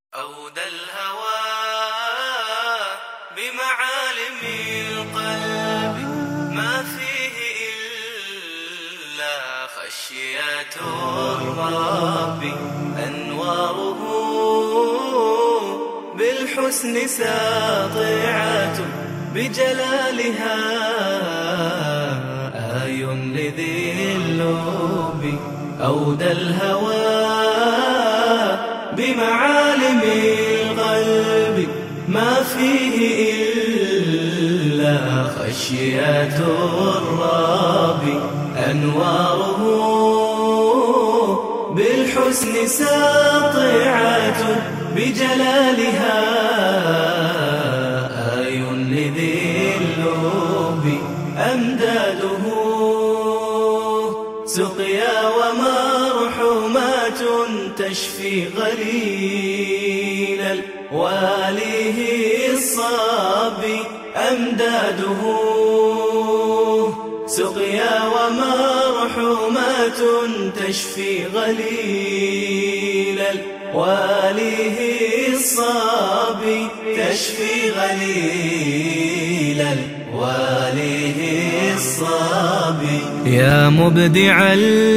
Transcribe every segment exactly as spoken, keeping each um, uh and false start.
أودى الهوى بمعالم القلب ما فيه إلا خشية الرب، أنواره بالحسن ساطعة بجلالها، آي لذي اللب. أودى الهوى بمعالم القلب ما فيه إلا خشية الرب، أنواره بالحسن ساطعة بجلالها، آي لذي اللب. أمداده سقيا ومرحومات تشفي غليل الواليه الصابي. أمداده سقيا ومرحومات تشفي غليل الواليه الصابي، تشفي غليل الواليه الصابي. يا مبدع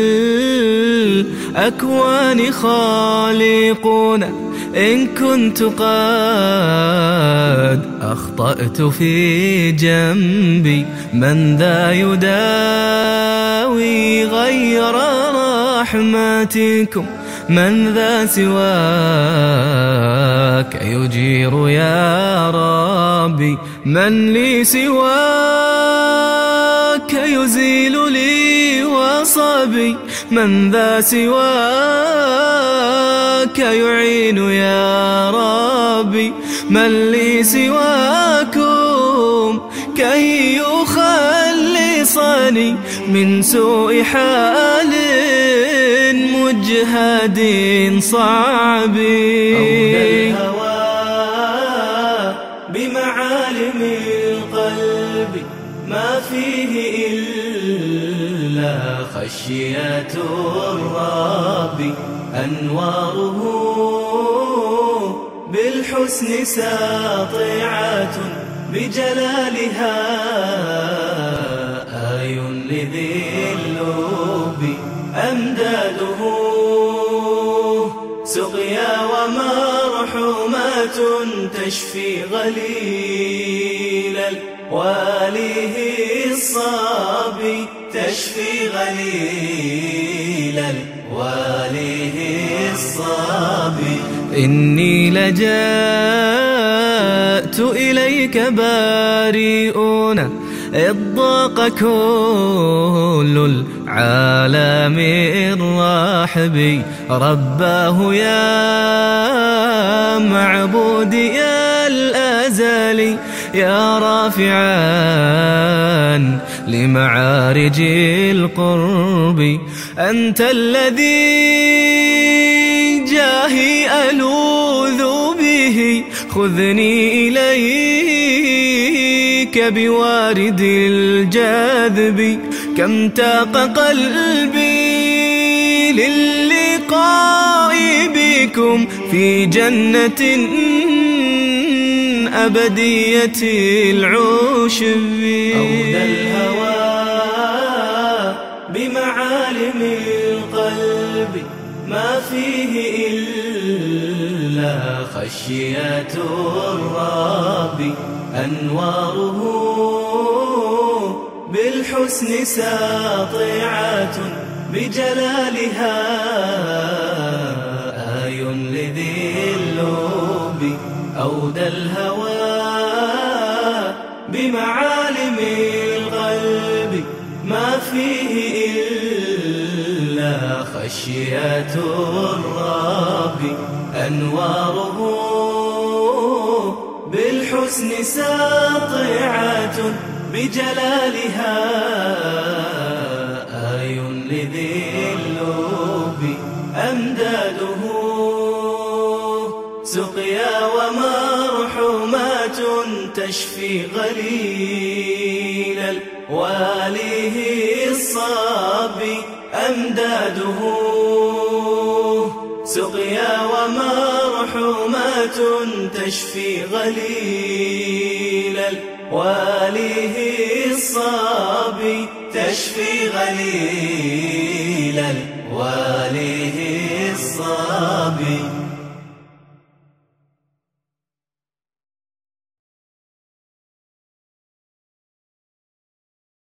الأكوان خالقنا، إن كنت قد أخطأت في جنبي، من ذا يداوي غير رحمتكم؟ من ذا سواك يجير يا ربي؟ من لي سواك يزيل لي وصبي؟ من ذا سواك يعين يا ربي؟ من لي سواكم كي يخلصني من سوء حال مجهد صعب؟ أودى الهوى بمعالم القلب ما فيه إلا خشية الرب، أنواره بالحسن ساطعة بجلالها، آي لذي اللب. أمداده سقيا ومرحومات تشفي غليل الواليه الصابي، تشفي غليل الواليه الصابي. إني لجأت إليك بارئون، إذ ضاق كل العالم الرحب. رباه يا معبودي يا الأزلي، يا رافعا لمعارج القرب. أنت الذي جاهي ألوذ به، خذني إليك بوارد الجاذب. كم تاق قلبي للقاء بكم في جنة أبدية العشب. أودى الهوى بمعالم القلب ما فيه إلا خشية الرب، أنواره بالحسن ساطعة بجلالها، آي لذي اللب. أودى الهوى بمعالم القلب ما فيه إلا خشية الرب، أنواره بالحسن ساطعة بجلالها، آي لذي اللب. أمداده سقيا ومرحومات تشفي غليل الواليه الصابي. أمداده سقيا ومرحومات تشفي غليل الواليه الصابي، تشفي غليل الواليه الصابي.